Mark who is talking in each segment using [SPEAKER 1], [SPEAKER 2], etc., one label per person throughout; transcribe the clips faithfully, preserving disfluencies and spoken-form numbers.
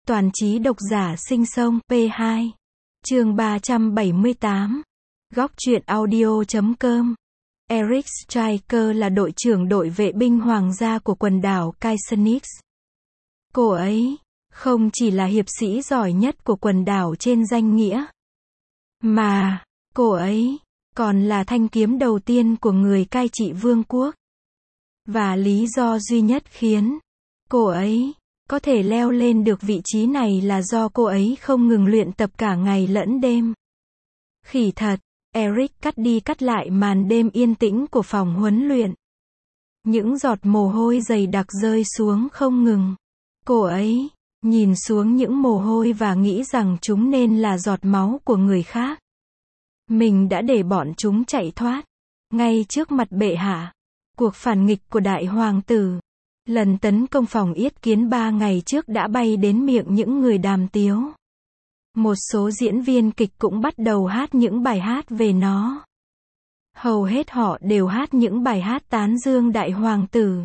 [SPEAKER 1] Toàn trí độc giả sinh sông, P hai. Chương ba trăm bảy mươi tám. Góc truyện audio chấm com. Eric Striker là đội trưởng đội vệ binh hoàng gia của quần đảo Kaiserniks. Cô ấy không chỉ là hiệp sĩ giỏi nhất của quần đảo trên danh nghĩa, mà cô ấy còn là thanh kiếm đầu tiên của người cai trị vương quốc. Và lý do duy nhất khiến cô ấy có thể leo lên được vị trí này là do cô ấy không ngừng luyện tập cả ngày lẫn đêm. Khỉ thật, Eric cắt đi cắt lại màn đêm yên tĩnh của phòng huấn luyện. Những giọt mồ hôi dày đặc rơi xuống không ngừng. Cô ấy nhìn xuống những mồ hôi và nghĩ rằng chúng nên là giọt máu của người khác. Mình đã để bọn chúng chạy thoát ngay trước mặt bệ hạ. Cuộc phản nghịch của đại hoàng tử, lần tấn công phòng yết kiến ba ngày trước đã bay đến miệng những người đàm tiếu. Một số diễn viên kịch cũng bắt đầu hát những bài hát về nó. Hầu hết họ đều hát những bài hát tán dương đại hoàng tử.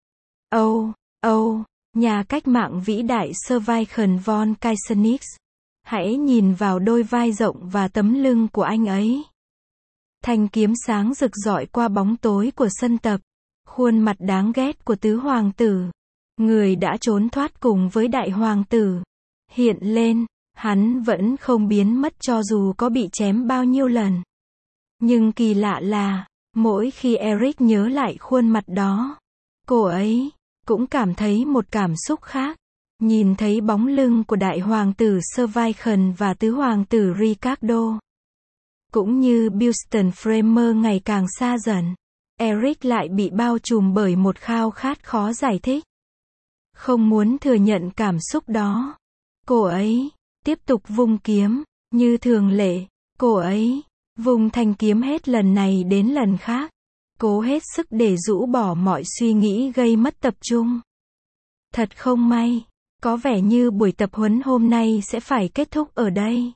[SPEAKER 1] Âu, Âu, nhà cách mạng vĩ đại Survival von Kaiserniks. Hãy nhìn vào đôi vai rộng và tấm lưng của anh ấy. Thanh kiếm sáng rực rọi qua bóng tối của sân tập. Khuôn mặt đáng ghét của tứ hoàng tử, người đã trốn thoát cùng với đại hoàng tử, hiện lên. Hắn vẫn không biến mất cho dù có bị chém bao nhiêu lần. Nhưng kỳ lạ là, mỗi khi Eric nhớ lại khuôn mặt đó, cô ấy cũng cảm thấy một cảm xúc khác. Nhìn thấy bóng lưng của đại hoàng tử Survival và tứ hoàng tử Ricardo, cũng như Buxton Framer ngày càng xa dần, Eric lại bị bao trùm bởi một khao khát khó giải thích. Không muốn thừa nhận cảm xúc đó, cô ấy tiếp tục vung kiếm. Như thường lệ, cô ấy vung thanh kiếm hết lần này đến lần khác, cố hết sức để rũ bỏ mọi suy nghĩ gây mất tập trung. Thật không may, có vẻ như buổi tập huấn hôm nay sẽ phải kết thúc ở đây.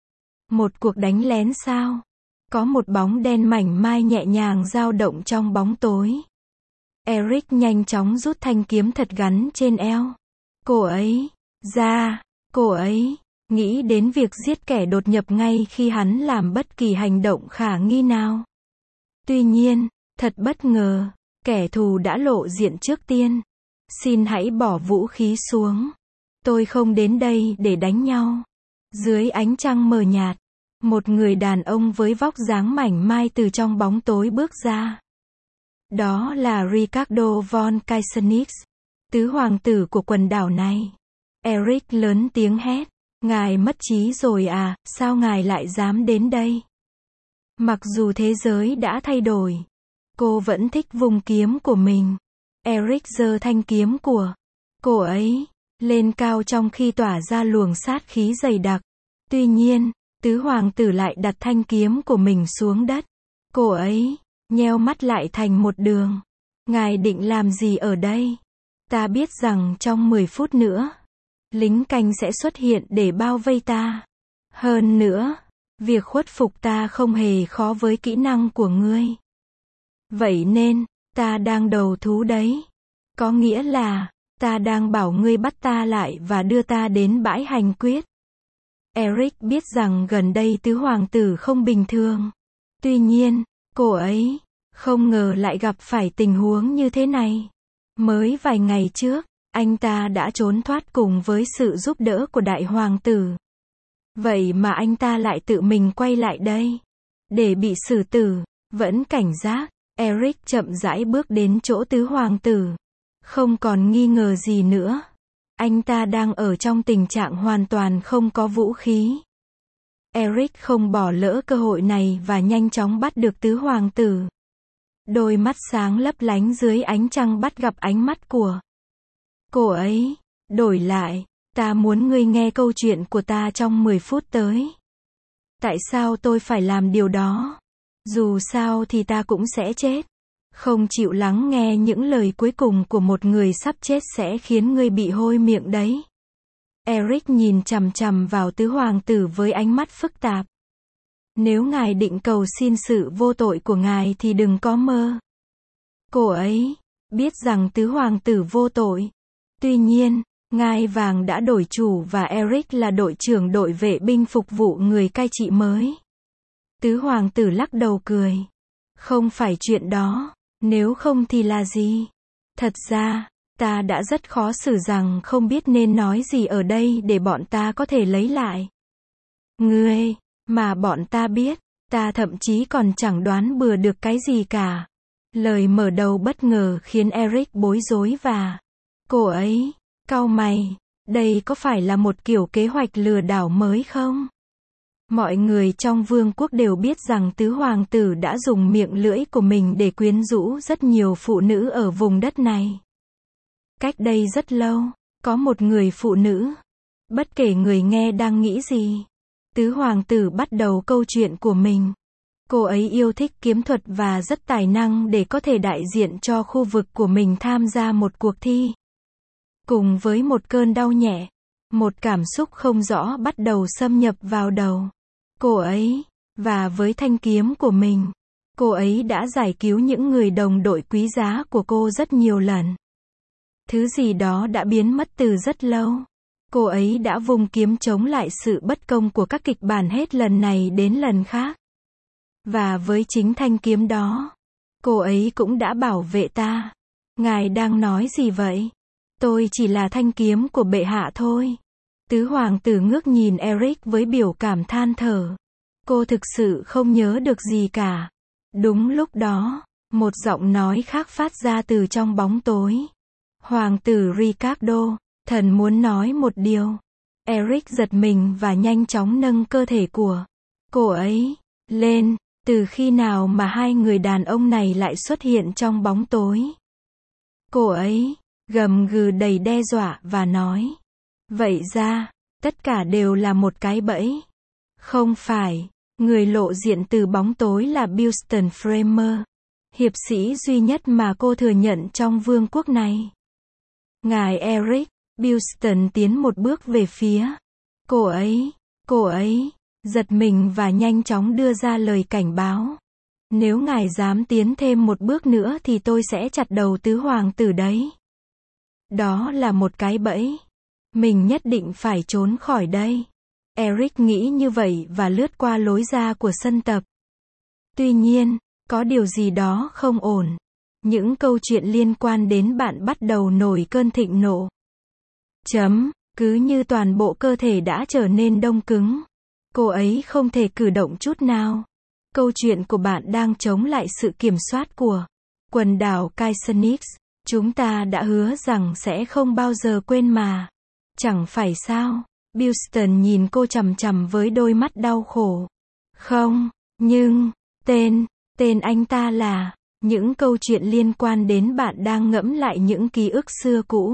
[SPEAKER 1] Một cuộc đánh lén sao? Có một bóng đen mảnh mai nhẹ nhàng dao động trong bóng tối. Eric nhanh chóng rút thanh kiếm thật gắn trên eo. Cô ấy ra, cô ấy nghĩ đến việc giết kẻ đột nhập ngay khi hắn làm bất kỳ hành động khả nghi nào. Tuy nhiên, thật bất ngờ, kẻ thù đã lộ diện trước tiên. Xin hãy bỏ vũ khí xuống. Tôi không đến đây để đánh nhau. Dưới ánh trăng mờ nhạt, một người đàn ông với vóc dáng mảnh mai từ trong bóng tối bước ra. Đó là Ricardo von Kaiserniks, tứ hoàng tử của quần đảo này. Eric lớn tiếng hét, ngài mất trí rồi à, sao ngài lại dám đến đây? Mặc dù thế giới đã thay đổi, cô vẫn thích vùng kiếm của mình. Eric giơ thanh kiếm của cô ấy lên cao trong khi tỏa ra luồng sát khí dày đặc. Tuy nhiên, tứ hoàng tử lại đặt thanh kiếm của mình xuống đất. Cô ấy nheo mắt lại thành một đường. Ngài định làm gì ở đây? Ta biết rằng trong mười phút nữa, lính canh sẽ xuất hiện để bao vây ta. Hơn nữa, việc khuất phục ta không hề khó với kỹ năng của ngươi. Vậy nên, ta đang đầu thú đấy. Có nghĩa là, ta đang bảo ngươi bắt ta lại và đưa ta đến bãi hành quyết. Eric biết rằng gần đây tứ hoàng tử không bình thường. Tuy nhiên, cô ấy không ngờ lại gặp phải tình huống như thế này. Mới vài ngày trước, anh ta đã trốn thoát cùng với sự giúp đỡ của đại hoàng tử. Vậy mà anh ta lại tự mình quay lại đây để bị xử tử. Vẫn cảnh giác, Eric chậm rãi bước đến chỗ tứ hoàng tử. Không còn nghi ngờ gì nữa. Anh ta đang ở trong tình trạng hoàn toàn không có vũ khí. Eric không bỏ lỡ cơ hội này và nhanh chóng bắt được tứ hoàng tử. Đôi mắt sáng lấp lánh dưới ánh trăng bắt gặp ánh mắt của cô ấy. Đổi lại, ta muốn ngươi nghe câu chuyện của ta trong mười phút tới. Tại sao tôi phải làm điều đó? Dù sao thì ta cũng sẽ chết. Không chịu lắng nghe những lời cuối cùng của một người sắp chết sẽ khiến ngươi bị hôi miệng đấy. Eric nhìn chằm chằm vào tứ hoàng tử với ánh mắt phức tạp. Nếu ngài định cầu xin sự vô tội của ngài thì đừng có mơ. Cô ấy biết rằng tứ hoàng tử vô tội. Tuy nhiên, Ngai vàng đã đổi chủ và Eric là đội trưởng đội vệ binh phục vụ người cai trị mới. Tứ hoàng tử lắc đầu cười. Không phải chuyện đó, nếu không thì là gì? Thật ra, ta đã rất khó xử rằng không biết nên nói gì ở đây để bọn ta có thể lấy lại. Ngươi, mà bọn ta biết, ta thậm chí còn chẳng đoán bừa được cái gì cả. Lời mở đầu bất ngờ khiến Eric bối rối và cô ấy cau mày, đây có phải là một kiểu kế hoạch lừa đảo mới không? Mọi người trong vương quốc đều biết rằng tứ hoàng tử đã dùng miệng lưỡi của mình để quyến rũ rất nhiều phụ nữ ở vùng đất này. Cách đây rất lâu, có một người phụ nữ. Bất kể người nghe đang nghĩ gì, tứ hoàng tử bắt đầu câu chuyện của mình. Cô ấy yêu thích kiếm thuật và rất tài năng để có thể đại diện cho khu vực của mình tham gia một cuộc thi. Cùng với một cơn đau nhẹ, một cảm xúc không rõ bắt đầu xâm nhập vào đầu cô ấy, và với thanh kiếm của mình, cô ấy đã giải cứu những người đồng đội quý giá của cô rất nhiều lần. Thứ gì đó đã biến mất từ rất lâu. Cô ấy đã vung kiếm chống lại sự bất công của các kịch bản hết lần này đến lần khác. Và với chính thanh kiếm đó, cô ấy cũng đã bảo vệ ta. Ngài đang nói gì vậy? Tôi chỉ là thanh kiếm của bệ hạ thôi. Tứ hoàng tử ngước nhìn Eric với biểu cảm than thở. Cô thực sự không nhớ được gì cả. Đúng lúc đó, một giọng nói khác phát ra từ trong bóng tối. Hoàng tử Ricardo, thần muốn nói một điều. Eric giật mình và nhanh chóng nâng cơ thể của cô ấy lên. Từ khi nào mà hai người đàn ông này lại xuất hiện trong bóng tối? Cô ấy gầm gừ đầy đe dọa và nói. Vậy ra, tất cả đều là một cái bẫy. Không phải, người lộ diện từ bóng tối là Buxton Framer, hiệp sĩ duy nhất mà cô thừa nhận trong vương quốc này. Ngài Eric, Buxton tiến một bước về phía cô ấy, cô ấy, giật mình và nhanh chóng đưa ra lời cảnh báo. Nếu ngài dám tiến thêm một bước nữa thì tôi sẽ chặt đầu tứ hoàng tử đấy. Đó là một cái bẫy. Mình nhất định phải trốn khỏi đây. Eric nghĩ như vậy và lướt qua lối ra của sân tập. Tuy nhiên, có điều gì đó không ổn. Những câu chuyện liên quan đến bạn bắt đầu nổi cơn thịnh nộ. Chấm, cứ như toàn bộ cơ thể đã trở nên đông cứng. Cô ấy không thể cử động chút nào. Câu chuyện của bạn đang chống lại sự kiểm soát của quần đảo Kaisenix. Chúng ta đã hứa rằng sẽ không bao giờ quên mà. Chẳng phải sao? Buxton nhìn cô chằm chằm với đôi mắt đau khổ. Không, nhưng, tên, tên anh ta là, những câu chuyện liên quan đến bạn đang ngẫm lại những ký ức xưa cũ.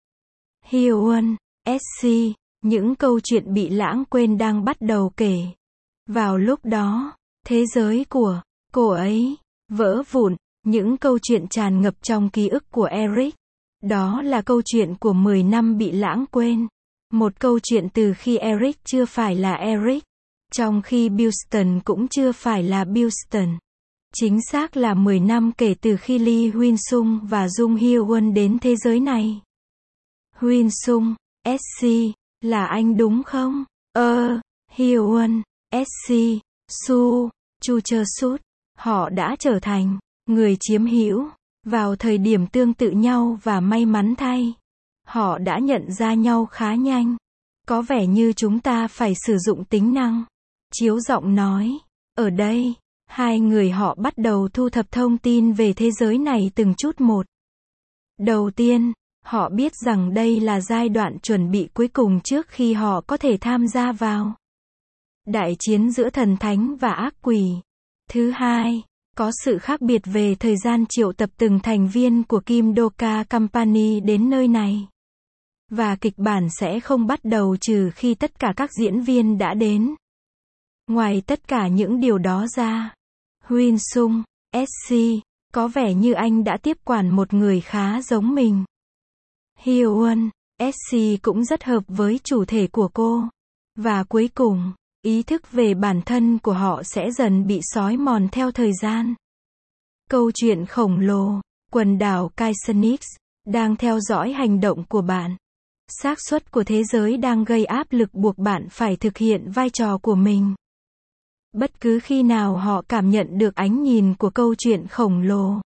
[SPEAKER 1] Hyun, ét xê, những câu chuyện bị lãng quên đang bắt đầu kể. Vào lúc đó, thế giới của cô ấy vỡ vụn, những câu chuyện tràn ngập trong ký ức của Eric. Đó là câu chuyện của mười năm bị lãng quên. Một câu chuyện từ khi Eric chưa phải là Eric, trong khi Buxton cũng chưa phải là Buxton. Chính xác là mười năm kể từ khi Lee Huyên Sung và Jung Hyun đến thế giới này. Huyên Sung, ét xê, là anh đúng không? Ơ, Hyun, ét xê, Su, Chu Chơ Sút, họ đã trở thành người chiếm hữu vào thời điểm tương tự nhau và may mắn thay, họ đã nhận ra nhau khá nhanh. Có vẻ như chúng ta phải sử dụng tính năng chiếu giọng nói. Ở đây, hai người họ bắt đầu thu thập thông tin về thế giới này từng chút một. Đầu tiên, họ biết rằng đây là giai đoạn chuẩn bị cuối cùng trước khi họ có thể tham gia vào đại chiến giữa thần thánh và ác quỷ. Thứ hai, có sự khác biệt về thời gian triệu tập từng thành viên của Kim Doka Company đến nơi này. Và kịch bản sẽ không bắt đầu trừ khi tất cả các diễn viên đã đến. Ngoài tất cả những điều đó ra, Huyên Sung, ét xê, có vẻ như anh đã tiếp quản một người khá giống mình. Hyun, ét xê cũng rất hợp với chủ thể của cô. Và cuối cùng, ý thức về bản thân của họ sẽ dần bị xói mòn theo thời gian. Câu chuyện khổng lồ, quần đảo Kaisenix, đang theo dõi hành động của bạn. Xác suất của thế giới đang gây áp lực buộc bạn phải thực hiện vai trò của mình. Bất cứ khi nào họ cảm nhận được ánh nhìn của câu chuyện khổng lồ,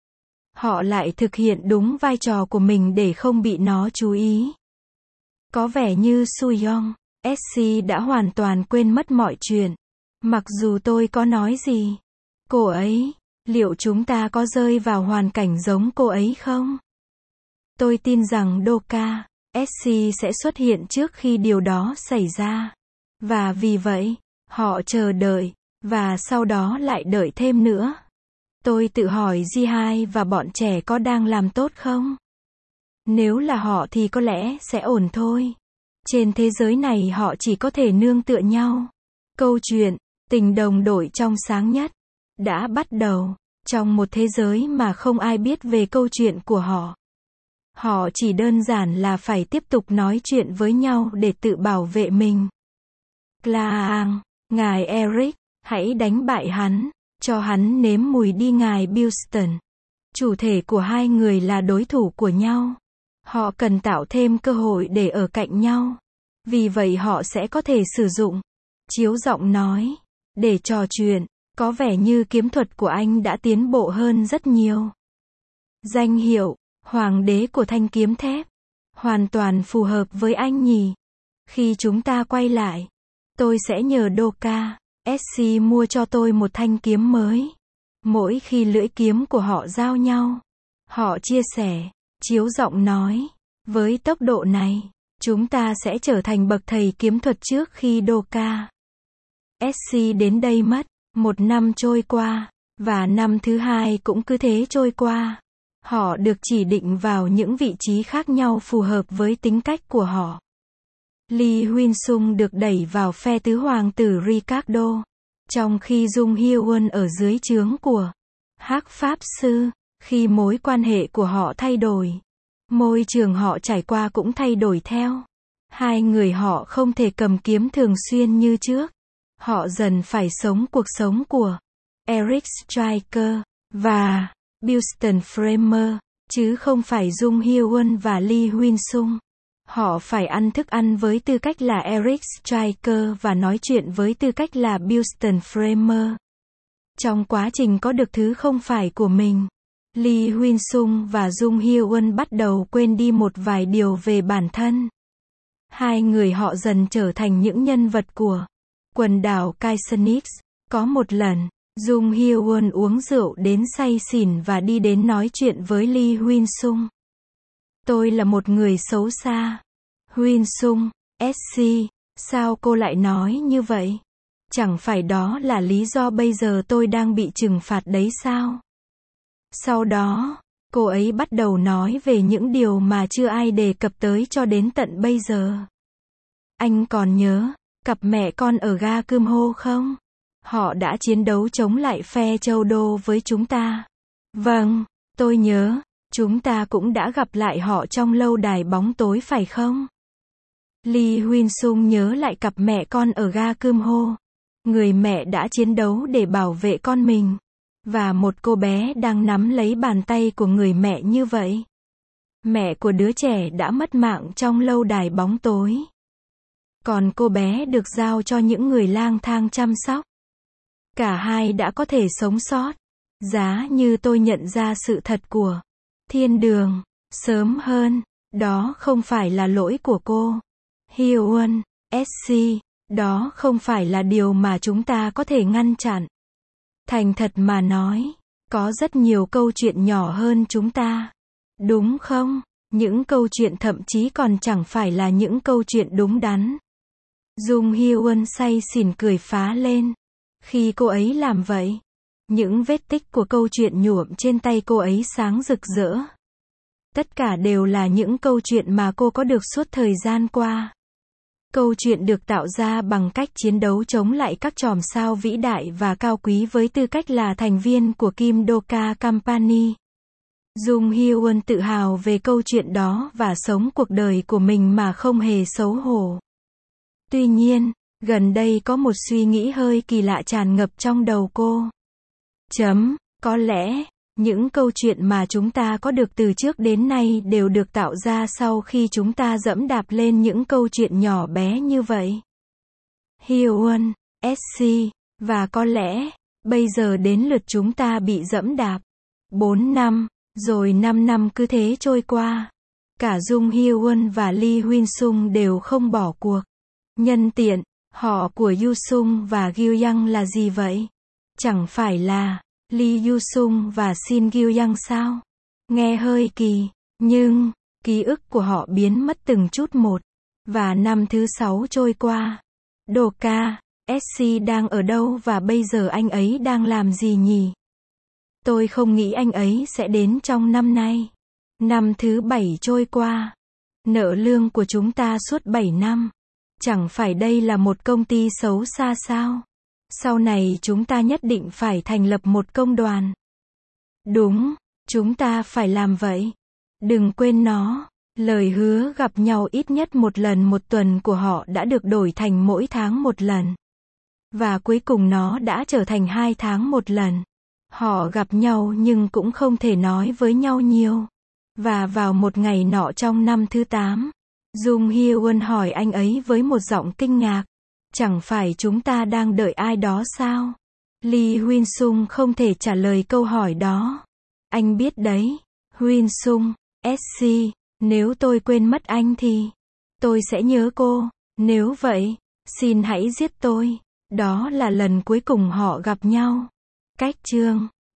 [SPEAKER 1] họ lại thực hiện đúng vai trò của mình để không bị nó chú ý. Có vẻ như Soo-young, ét xê đã hoàn toàn quên mất mọi chuyện. Mặc dù tôi có nói gì, cô ấy, liệu chúng ta có rơi vào hoàn cảnh giống cô ấy không? Tôi tin rằng Doka, ét xê sẽ xuất hiện trước khi điều đó xảy ra. Và vì vậy, họ chờ đợi, và sau đó lại đợi thêm nữa. Tôi tự hỏi gi hai và bọn trẻ có đang làm tốt không? Nếu là họ thì có lẽ sẽ ổn thôi. Trên thế giới này họ chỉ có thể nương tựa nhau. Câu chuyện, tình đồng đội trong sáng nhất, đã bắt đầu, trong một thế giới mà không ai biết về câu chuyện của họ. Họ chỉ đơn giản là phải tiếp tục nói chuyện với nhau để tự bảo vệ mình. Klaang, ngài Eric, hãy đánh bại hắn, cho hắn nếm mùi đi ngài Buxton. Chủ thể của hai người là đối thủ của nhau. Họ cần tạo thêm cơ hội để ở cạnh nhau. Vì vậy họ sẽ có thể sử dụng chiếu giọng nói để trò chuyện. Có vẻ như kiếm thuật của anh đã tiến bộ hơn rất nhiều. Danh hiệu Hoàng đế của thanh kiếm thép hoàn toàn phù hợp với anh nhỉ. Khi chúng ta quay lại, tôi sẽ nhờ Doka, ét xê mua cho tôi một thanh kiếm mới. Mỗi khi lưỡi kiếm của họ giao nhau, họ chia sẻ, chiếu giọng nói, với tốc độ này, chúng ta sẽ trở thành bậc thầy kiếm thuật trước khi Doka, ét xê đến đây mất. Một năm trôi qua, và năm thứ hai cũng cứ thế trôi qua. Họ được chỉ định vào những vị trí khác nhau phù hợp với tính cách của họ. Lee Huynh Sung được đẩy vào phe tứ hoàng tử Ricardo, trong khi Jung Hye-won ở dưới trướng của Hắc Pháp Sư. Khi mối quan hệ của họ thay đổi, môi trường họ trải qua cũng thay đổi theo. Hai người họ không thể cầm kiếm thường xuyên như trước. Họ dần phải sống cuộc sống của Eric Striker và Buxton Framer, chứ không phải Jung Hye-won và Lee Huynh Sung. Họ phải ăn thức ăn với tư cách là Eric Striker và nói chuyện với tư cách là Buxton Framer. Trong quá trình có được thứ không phải của mình, Lee Huynh Sung và Jung Hye-won bắt đầu quên đi một vài điều về bản thân. Hai người họ dần trở thành những nhân vật của quần đảo Kaisonix. Có một lần, Jung Hye-won uống rượu đến say xỉn và đi đến nói chuyện với Lee Huynh Sung. Tôi là một người xấu xa. Huynh Sung, ét xê, sao cô lại nói như vậy? Chẳng phải đó là lý do bây giờ tôi đang bị trừng phạt đấy sao? Sau đó, cô ấy bắt đầu nói về những điều mà chưa ai đề cập tới cho đến tận bây giờ. Anh còn nhớ cặp mẹ con ở ga Cơm Hô không? Họ đã chiến đấu chống lại phe Châu Đô với chúng ta. Vâng, tôi nhớ. Chúng ta cũng đã gặp lại họ trong lâu đài bóng tối phải không? Lee Huynh Sung nhớ lại cặp mẹ con ở ga Cơm Hô. Người mẹ đã chiến đấu để bảo vệ con mình. Và một cô bé đang nắm lấy bàn tay của người mẹ như vậy. Mẹ của đứa trẻ đã mất mạng trong lâu đài bóng tối. Còn cô bé được giao cho những người lang thang chăm sóc. Cả hai đã có thể sống sót. Giá như tôi nhận ra sự thật của thiên đường sớm hơn, đó không phải là lỗi của cô Hye-won, ét xê, đó không phải là điều mà chúng ta có thể ngăn chặn. Thành thật mà nói, có rất nhiều câu chuyện nhỏ hơn chúng ta. Đúng không? Những câu chuyện thậm chí còn chẳng phải là những câu chuyện đúng đắn. Jung Hye-won say xỉn cười phá lên. Khi cô ấy làm vậy, những vết tích của câu chuyện nhuộm trên tay cô ấy sáng rực rỡ. Tất cả đều là những câu chuyện mà cô có được suốt thời gian qua. Câu chuyện được tạo ra bằng cách chiến đấu chống lại các chòm sao vĩ đại và cao quý với tư cách là thành viên của Kim Doka Company. Jung Hye-won tự hào về câu chuyện đó và sống cuộc đời của mình mà không hề xấu hổ. Tuy nhiên, gần đây có một suy nghĩ hơi kỳ lạ tràn ngập trong đầu cô. Chấm, có lẽ, Những câu chuyện mà chúng ta có được từ trước đến nay đều được tạo ra sau khi chúng ta dẫm đạp lên những câu chuyện nhỏ bé như vậy. Hyun, ét xê, và có lẽ, bây giờ đến lượt chúng ta bị dẫm đạp. Bốn năm, rồi năm năm cứ thế trôi qua. Cả Jung Hyun và Lee Hyun Sung đều không bỏ cuộc. Nhân tiện, họ của Yu Sung và Gyu Young là gì vậy? Chẳng phải là Lee Yu Sung và Shin Gyu Young sao? Nghe hơi kỳ, nhưng ký ức của họ biến mất từng chút một. Và năm thứ sáu trôi qua. Đồ ca, ét xê đang ở đâu và bây giờ anh ấy đang làm gì nhỉ? Tôi không nghĩ anh ấy sẽ đến trong năm nay. Năm thứ bảy trôi qua. Nợ lương của chúng ta suốt bảy năm. Chẳng phải đây là một công ty xấu xa sao? Sau này chúng ta nhất định phải thành lập một công đoàn. Đúng, chúng ta phải làm vậy. Đừng quên nó. Lời hứa gặp nhau ít nhất một lần một tuần của họ đã được đổi thành mỗi tháng một lần. Và cuối cùng nó đã trở thành hai tháng một lần. Họ gặp nhau nhưng cũng không thể nói với nhau nhiều. Và vào một ngày nọ trong năm thứ tám, Jung Hyun hỏi anh ấy với một giọng kinh ngạc. Chẳng phải chúng ta đang đợi ai đó sao? Lee Hyun Sung không thể trả lời câu hỏi đó. Anh biết đấy, Hyun Sung, ét xê, nếu tôi quên mất anh thì tôi sẽ nhớ cô. Nếu vậy, xin hãy giết tôi. Đó là lần cuối cùng họ gặp nhau. Cách chương